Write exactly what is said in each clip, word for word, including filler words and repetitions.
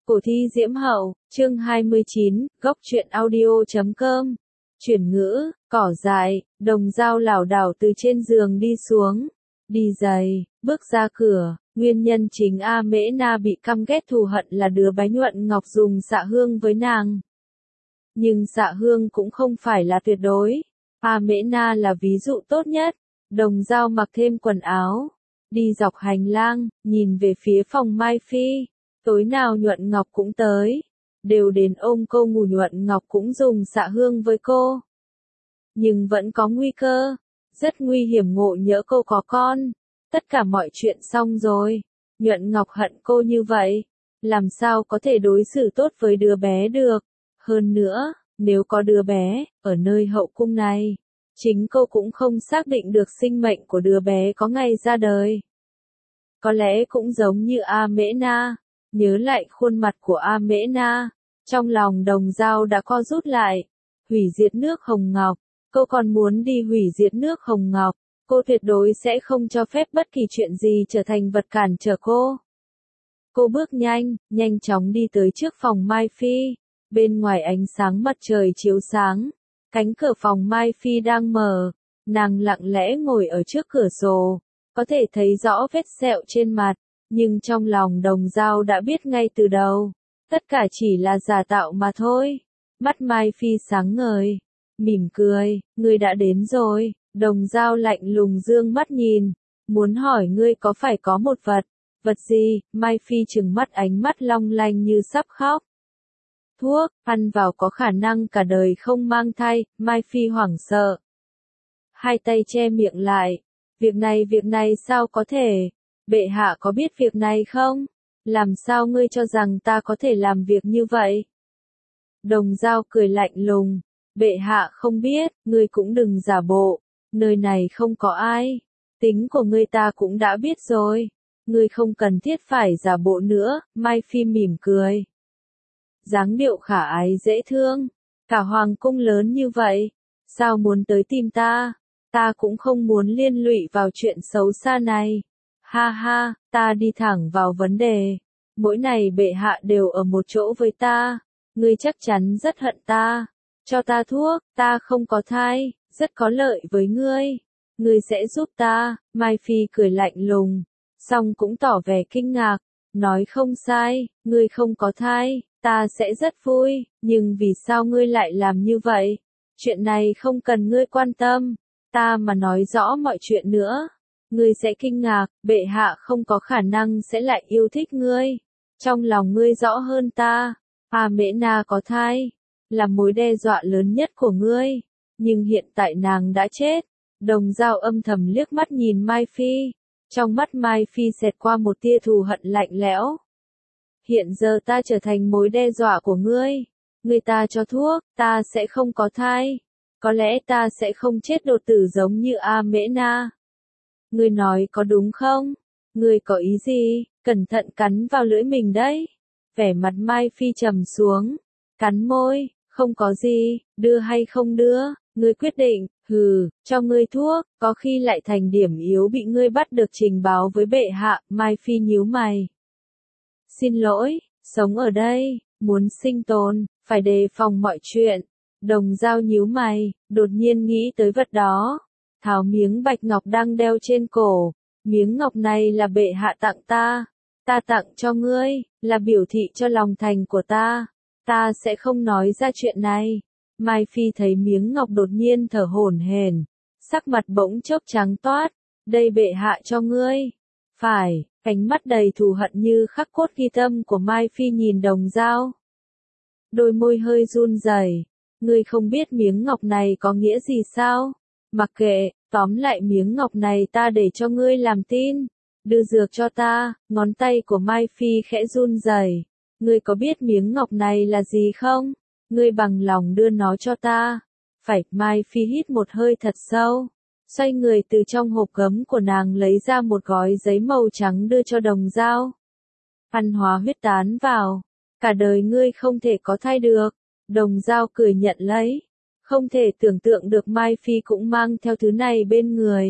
Cổ thi Diễm Hậu, chương hai mươi chín, góc truyện audio chấm com. Chuyển ngữ, cỏ dại, Đồng Dao lảo đảo từ trên giường đi xuống. Đi giày, bước ra cửa, nguyên nhân chính A Mễ Na bị căm ghét thù hận là đứa bé Nhuận Ngọc dùng xạ hương với nàng. Nhưng xạ hương cũng không phải là tuyệt đối. A Mễ Na là ví dụ tốt nhất. Đồng Dao mặc thêm quần áo, đi dọc hành lang, nhìn về phía phòng Mai Phi. Tối nào Nhuận Ngọc cũng tới, đều đến ôm cô ngủ. Nhuận Ngọc cũng dùng xạ hương với cô. Nhưng vẫn có nguy cơ, rất nguy hiểm ngộ nhỡ cô có con. Tất cả mọi chuyện xong rồi, Nhuận Ngọc hận cô như vậy, làm sao có thể đối xử tốt với đứa bé được. Hơn nữa, nếu có đứa bé, ở nơi hậu cung này, chính cô cũng không xác định được sinh mệnh của đứa bé có ngày ra đời. Có lẽ cũng giống như A Mễ Na. Nhớ lại khuôn mặt của A Mễ Na, trong lòng Đồng Dao đã co rút lại. Hủy diệt nước Hồng Ngọc, cô còn muốn đi hủy diệt nước Hồng Ngọc, cô tuyệt đối sẽ không cho phép bất kỳ chuyện gì trở thành vật cản trở cô. Cô bước nhanh, nhanh chóng đi tới trước phòng Mai Phi. Bên ngoài ánh sáng mặt trời chiếu sáng, cánh cửa phòng Mai Phi đang mở, nàng lặng lẽ ngồi ở trước cửa sổ, có thể thấy rõ vết sẹo trên mặt. Nhưng trong lòng Đồng Dao đã biết ngay từ đầu, tất cả chỉ là giả tạo mà thôi. Mắt Mai Phi sáng ngời, mỉm cười, ngươi đã đến rồi. Đồng Dao lạnh lùng dương mắt nhìn, muốn hỏi ngươi có phải có một vật. Vật gì? Mai Phi trừng mắt, ánh mắt long lanh như sắp khóc. Thuốc, ăn vào có khả năng cả đời không mang thai. Mai Phi hoảng sợ, hai tay che miệng lại. Việc này việc này sao có thể? Bệ hạ có biết việc này không? Làm sao ngươi cho rằng ta có thể làm việc như vậy? Đồng Dao cười lạnh lùng. Bệ hạ không biết, ngươi cũng đừng giả bộ. Nơi này không có ai. Tính của ngươi ta cũng đã biết rồi. Ngươi không cần thiết phải giả bộ nữa. Mai Phi mỉm cười, dáng điệu khả ái dễ thương. Cả hoàng cung lớn như vậy, sao muốn tới tìm ta? Ta cũng không muốn liên lụy vào chuyện xấu xa này. Ha ha, ta đi thẳng vào vấn đề. Mỗi ngày bệ hạ đều ở một chỗ với ta. Ngươi chắc chắn rất hận ta. Cho ta thuốc, ta không có thai, rất có lợi với ngươi. Ngươi sẽ giúp ta. Mai Phi cười lạnh lùng, song cũng tỏ vẻ kinh ngạc. Nói không sai, ngươi không có thai, ta sẽ rất vui. Nhưng vì sao ngươi lại làm như vậy? Chuyện này không cần ngươi quan tâm. Ta mà nói rõ mọi chuyện nữa, ngươi sẽ kinh ngạc. Bệ hạ không có khả năng sẽ lại yêu thích ngươi. Trong lòng ngươi rõ hơn ta. A Mễ Na có thai, là mối đe dọa lớn nhất của ngươi. Nhưng hiện tại nàng đã chết. Đồng Dao âm thầm liếc mắt nhìn Mai Phi. Trong mắt Mai Phi xẹt qua một tia thù hận lạnh lẽo. Hiện giờ ta trở thành mối đe dọa của ngươi. Ngươi ta cho thuốc, ta sẽ không có thai. Có lẽ ta sẽ không chết đột tử giống như A Mễ Na. Ngươi nói có đúng không? Ngươi có ý gì? Cẩn thận cắn vào lưỡi mình đấy. Vẻ mặt Mai Phi trầm xuống, cắn môi, không có gì, đưa hay không đưa, ngươi quyết định. Hừ, cho ngươi thuốc, có khi lại thành điểm yếu bị ngươi bắt được trình báo với bệ hạ. Mai Phi nhíu mày. Xin lỗi, sống ở đây, muốn sinh tồn, phải đề phòng mọi chuyện. Đồng Dao nhíu mày, đột nhiên nghĩ tới vật đó. Tháo miếng bạch ngọc đang đeo trên cổ. Miếng ngọc này là bệ hạ tặng ta. Ta tặng cho ngươi, là biểu thị cho lòng thành của ta. Ta sẽ không nói ra chuyện này. Mai Phi thấy miếng ngọc đột nhiên thở hổn hển, sắc mặt bỗng chốc trắng toát. Đây bệ hạ cho ngươi. Phải, ánh mắt đầy thù hận như khắc cốt ghi tâm của Mai Phi nhìn Đồng Dao. Đôi môi hơi run rẩy. Ngươi không biết miếng ngọc này có nghĩa gì sao? Mặc kệ, tóm lại miếng ngọc này ta để cho ngươi làm tin. Đưa dược cho ta. Ngón tay của Mai Phi khẽ run rẩy. Ngươi có biết miếng ngọc này là gì không? Ngươi bằng lòng đưa nó cho ta. Phải. Mai Phi hít một hơi thật sâu, xoay người từ trong hộp gấm của nàng lấy ra một gói giấy màu trắng đưa cho Đồng Dao. Ăn hóa huyết tán vào. Cả đời ngươi không thể có thai được. Đồng Dao cười nhận lấy. Không thể tưởng tượng được Mai Phi cũng mang theo thứ này bên người.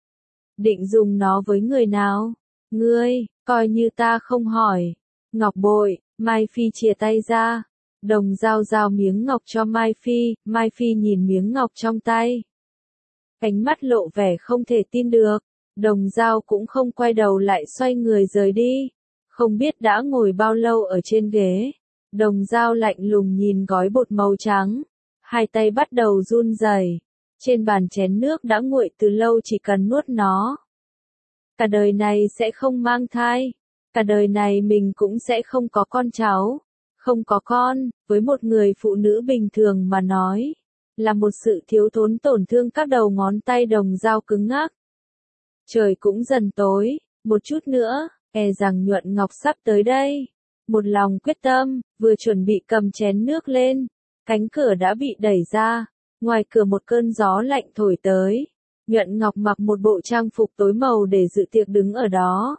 Định dùng nó với người nào? Ngươi, coi như ta không hỏi. Ngọc bội, Mai Phi chìa tay ra. Đồng Dao giao miếng ngọc cho Mai Phi, Mai Phi nhìn miếng ngọc trong tay. Ánh mắt lộ vẻ không thể tin được. Đồng Dao cũng không quay đầu lại xoay người rời đi. Không biết đã ngồi bao lâu ở trên ghế. Đồng Dao lạnh lùng nhìn gói bột màu trắng. Hai tay bắt đầu run rẩy. Trên bàn chén nước đã nguội từ lâu, chỉ cần nuốt nó. Cả đời này sẽ không mang thai. Cả đời này mình cũng sẽ không có con cháu. Không có con, với một người phụ nữ bình thường mà nói, là một sự thiếu thốn tổn thương. Các đầu ngón tay Đồng Dao cứng ngắc. Trời cũng dần tối, một chút nữa, e rằng Nhuận Ngọc sắp tới đây. Một lòng quyết tâm, vừa chuẩn bị cầm chén nước lên, cánh cửa đã bị đẩy ra, ngoài cửa một cơn gió lạnh thổi tới. Nhuận Ngọc mặc một bộ trang phục tối màu để dự tiệc đứng ở đó.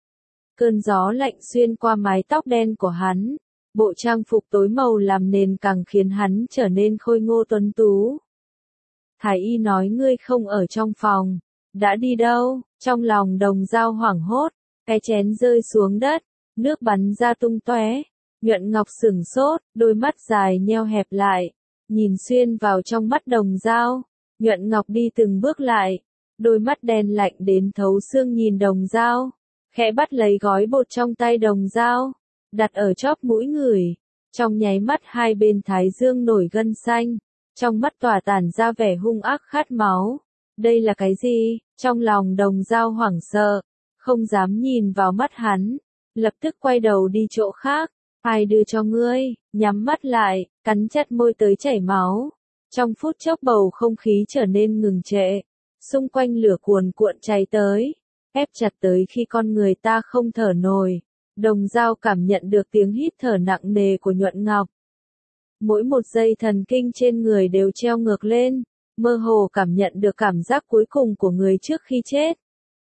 Cơn gió lạnh xuyên qua mái tóc đen của hắn, bộ trang phục tối màu làm nền càng khiến hắn trở nên khôi ngô tuấn tú. Thái y nói ngươi không ở trong phòng, đã đi đâu? Trong lòng Đồng Dao hoảng hốt, cái chén rơi xuống đất, nước bắn ra tung tóe. Nhuận Ngọc sửng sốt, đôi mắt dài nheo hẹp lại, nhìn xuyên vào trong mắt Đồng Dao. Nhuận Ngọc đi từng bước lại, đôi mắt đen lạnh đến thấu xương nhìn Đồng Dao, khẽ bắt lấy gói bột trong tay Đồng Dao, đặt ở chóp mũi người. Trong nháy mắt hai bên thái dương nổi gân xanh, trong mắt tỏa tản ra vẻ hung ác khát máu. Đây là cái gì? Trong lòng Đồng Dao hoảng sợ, không dám nhìn vào mắt hắn, lập tức quay đầu đi chỗ khác. Ai đưa cho ngươi? Nhắm mắt lại, cắn chặt môi tới chảy máu. Trong phút chốc bầu không khí trở nên ngừng trệ, xung quanh lửa cuồn cuộn cháy tới, ép chặt tới khi con người ta không thở nổi. Đồng Dao cảm nhận được tiếng hít thở nặng nề của Nhuận Ngọc. Mỗi một dây thần kinh trên người đều treo ngược lên, mơ hồ cảm nhận được cảm giác cuối cùng của người trước khi chết.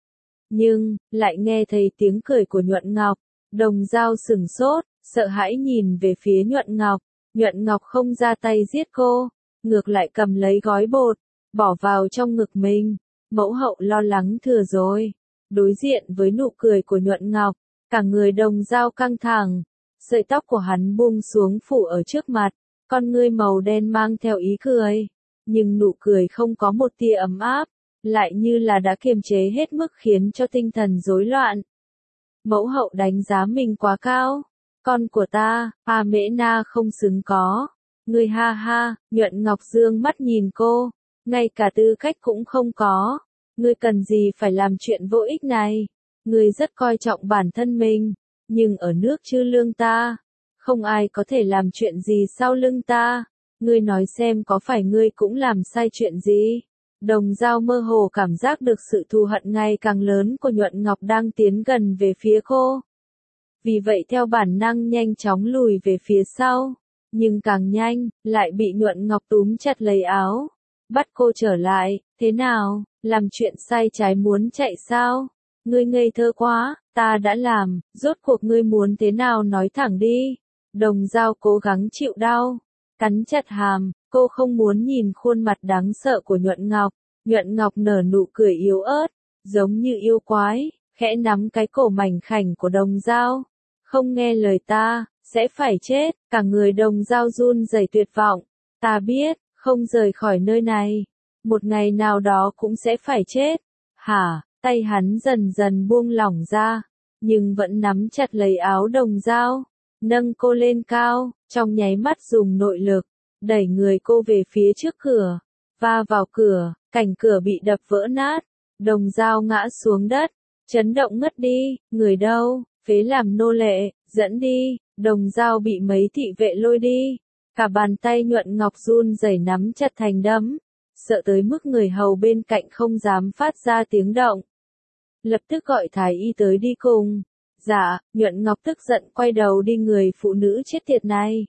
Nhưng, lại nghe thấy tiếng cười của Nhuận Ngọc. Đồng Dao sửng sốt, sợ hãi nhìn về phía Nhuận Ngọc. Nhuận Ngọc không ra tay giết cô, ngược lại cầm lấy gói bột, bỏ vào trong ngực mình. Mẫu hậu lo lắng thừa rồi. Đối diện với nụ cười của Nhuận Ngọc, cả người Đồng Dao căng thẳng. Sợi tóc của hắn buông xuống phủ ở trước mặt, con ngươi màu đen mang theo ý cười. Nhưng nụ cười không có một tia ấm áp, lại như là đã kiềm chế hết mức khiến cho tinh thần rối loạn. Mẫu hậu đánh giá mình quá cao. Con của ta, A Mễ Na không xứng có. Ngươi ha ha, Nhuận Ngọc dương mắt nhìn cô, ngay cả tư cách cũng không có. Ngươi cần gì phải làm chuyện vô ích này? Ngươi rất coi trọng bản thân mình, nhưng ở nước Chư Lương ta, không ai có thể làm chuyện gì sau lưng ta. Ngươi nói xem có phải ngươi cũng làm sai chuyện gì? Đồng Dao mơ hồ cảm giác được sự thù hận ngày càng lớn của Nhuận Ngọc đang tiến gần về phía cô. Vì vậy theo bản năng nhanh chóng lùi về phía sau, nhưng càng nhanh, lại bị Nhuận Ngọc túm chặt lấy áo, bắt cô trở lại. Thế nào, làm chuyện sai trái muốn chạy sao? Ngươi ngây thơ quá, ta đã làm, rốt cuộc ngươi muốn thế nào nói thẳng đi. Đồng Dao cố gắng chịu đau, cắn chặt hàm, cô không muốn nhìn khuôn mặt đáng sợ của Nhuận Ngọc. Nhuận Ngọc nở nụ cười yếu ớt, giống như yêu quái, khẽ nắm cái cổ mảnh khảnh của Đồng Dao. Không nghe lời ta, sẽ phải chết. Cả người Đồng Dao run rẩy tuyệt vọng. Ta biết, không rời khỏi nơi này, một ngày nào đó cũng sẽ phải chết. Hả? Tay hắn dần dần buông lỏng ra, nhưng vẫn nắm chặt lấy áo Đồng Dao, nâng cô lên cao, trong nháy mắt dùng nội lực, đẩy người cô về phía trước cửa, va vào cửa, cảnh cửa bị đập vỡ nát, Đồng Dao ngã xuống đất, chấn động ngất đi. Người đâu? Phế làm nô lệ, dẫn đi. Đồng Dao bị mấy thị vệ lôi đi, cả bàn tay Nhuận Ngọc run rẩy nắm chặt thành đấm, sợ tới mức người hầu bên cạnh không dám phát ra tiếng động. Lập tức gọi thái y tới đi cùng. Dạ. Nhuận Ngọc tức giận quay đầu đi. Người phụ nữ chết tiệt này,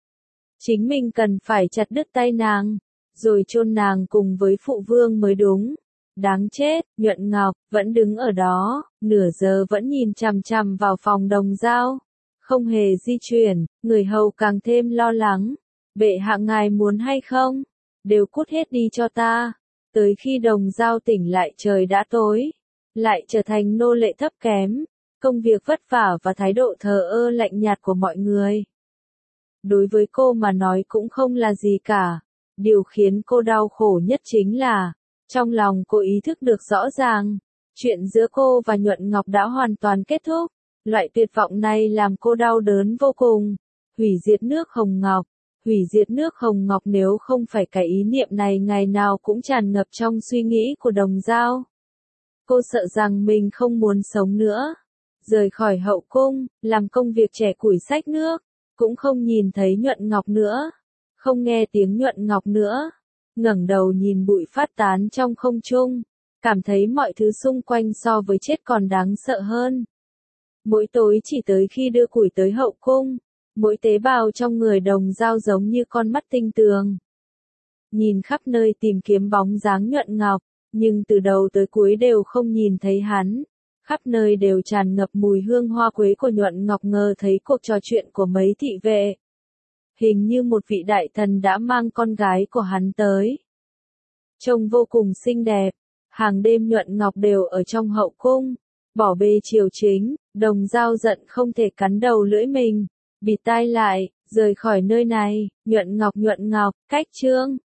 chính mình cần phải chặt đứt tay nàng, rồi chôn nàng cùng với phụ vương mới đúng. Đáng chết. Nhuận Ngọc vẫn đứng ở đó, nửa giờ vẫn nhìn chằm chằm vào phòng Đồng Dao, không hề di chuyển. Người hầu càng thêm lo lắng. Bệ hạ ngài muốn hay không, đều cút hết đi cho ta. Tới khi Đồng Dao tỉnh lại trời đã tối, lại trở thành nô lệ thấp kém. công việc vất vả và thái độ thờ ơ lạnh nhạt của mọi người. Đối với cô mà nói cũng không là gì cả. Điều khiến cô đau khổ nhất chính là, trong lòng cô ý thức được rõ ràng, chuyện giữa cô và Nhuận Ngọc đã hoàn toàn kết thúc. Loại tuyệt vọng này làm cô đau đớn vô cùng. Hủy diệt nước Hồng Ngọc. Hủy diệt nước Hồng Ngọc nếu không phải cái ý niệm này ngày nào cũng tràn ngập trong suy nghĩ của Đồng Dao. Cô sợ rằng mình không muốn sống nữa. Rời khỏi hậu cung, làm công việc trẻ củi xách nước, cũng không nhìn thấy Nhuận Ngọc nữa, không nghe tiếng Nhuận Ngọc nữa. Ngẩng đầu nhìn bụi phát tán trong không trung, cảm thấy mọi thứ xung quanh so với chết còn đáng sợ hơn. Mỗi tối chỉ tới khi đưa củi tới hậu cung, mỗi tế bào trong người Đồng Dao giống như con mắt tinh tường. Nhìn khắp nơi tìm kiếm bóng dáng Nhuận Ngọc, nhưng từ đầu tới cuối đều không nhìn thấy hắn. Khắp nơi đều tràn ngập mùi hương hoa quế của Nhuận Ngọc, ngờ thấy cuộc trò chuyện của mấy thị vệ. Hình như một vị đại thần đã mang con gái của hắn tới. Trông vô cùng xinh đẹp, hàng đêm Nhuận Ngọc đều ở trong hậu cung, bỏ bê triều chính. Đồng Dao giận không thể cắn đầu lưỡi mình, bịt tai lại, rời khỏi nơi này. Nhuận Ngọc, Nhuận Ngọc, cách chương